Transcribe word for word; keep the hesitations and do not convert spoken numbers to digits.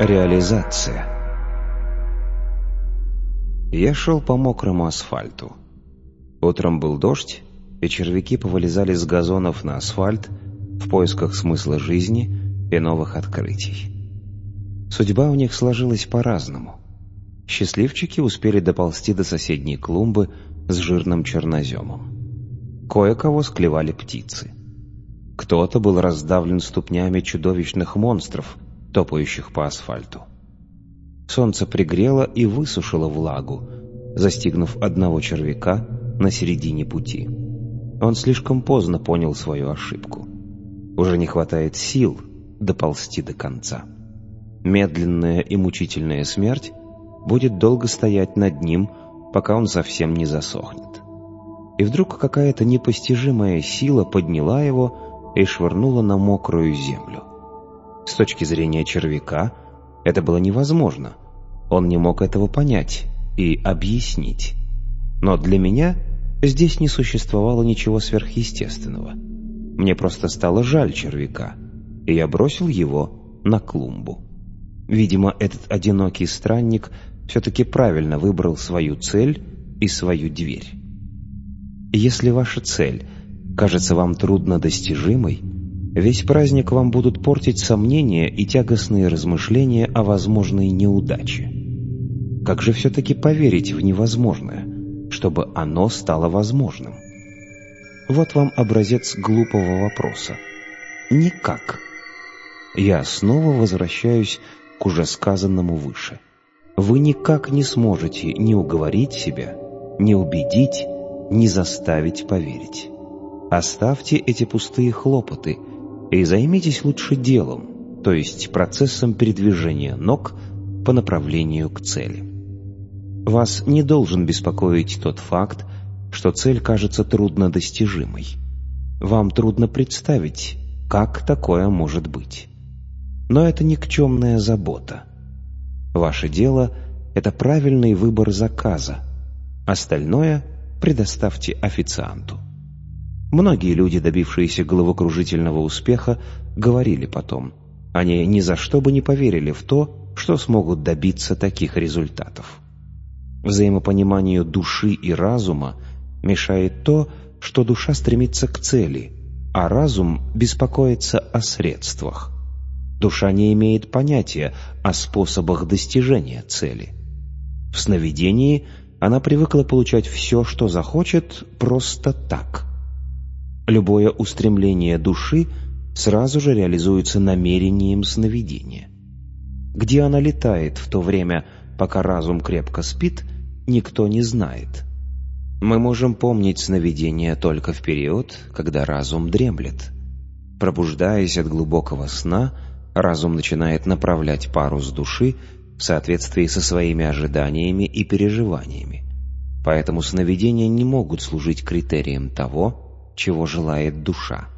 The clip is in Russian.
Реализация. Я шел по мокрому асфальту. Утром был дождь, и червяки повылезали с газонов на асфальт в поисках смысла жизни и новых открытий. Судьба у них сложилась по-разному. Счастливчики успели доползти до соседней клумбы с жирным черноземом. Кое-кого склевали птицы. Кто-то был раздавлен ступнями чудовищных монстров, топающих по асфальту. Солнце пригрело и высушило влагу, застигнув одного червяка на середине пути. Он слишком поздно понял свою ошибку. Уже не хватает сил доползти до конца. Медленная и мучительная смерть будет долго стоять над ним, пока он совсем не засохнет. И вдруг какая-то непостижимая сила подняла его и швырнула на мокрую землю. С точки зрения червяка это было невозможно. Он не мог этого понять и объяснить. Но для меня здесь не существовало ничего сверхъестественного. Мне просто стало жаль червяка, и я бросил его на клумбу. Видимо, этот одинокий странник все-таки правильно выбрал свою цель и свою дверь. Если ваша цель кажется вам труднодостижимой, весь праздник вам будут портить сомнения и тягостные размышления о возможной неудаче. Как же все-таки поверить в невозможное, чтобы оно стало возможным? Вот вам образец глупого вопроса. Никак. Я снова возвращаюсь к уже сказанному выше. Вы никак не сможете ни уговорить себя, ни убедить, ни заставить поверить. Оставьте эти пустые хлопоты и займитесь лучше делом, то есть процессом передвижения ног по направлению к цели. Вас не должен беспокоить тот факт, что цель кажется труднодостижимой. Вам трудно представить, как такое может быть. Но это никчемная забота. Ваше дело — это правильный выбор заказа. Остальное предоставьте официанту. Многие люди, добившиеся головокружительного успеха, говорили потом, они ни за что бы не поверили в то, что смогут добиться таких результатов. Взаимопониманию души и разума мешает то, что душа стремится к цели, а разум беспокоится о средствах. Душа не имеет понятия о способах достижения цели. В сновидении она привыкла получать все, что захочет, просто так. Любое устремление души сразу же реализуется намерением сновидения. Где она летает в то время, пока разум крепко спит, никто не знает. Мы можем помнить сновидения только в период, когда разум дремлет. Пробуждаясь от глубокого сна, разум начинает направлять парус души в соответствии со своими ожиданиями и переживаниями. Поэтому сновидения не могут служить критерием того, чего желает душа.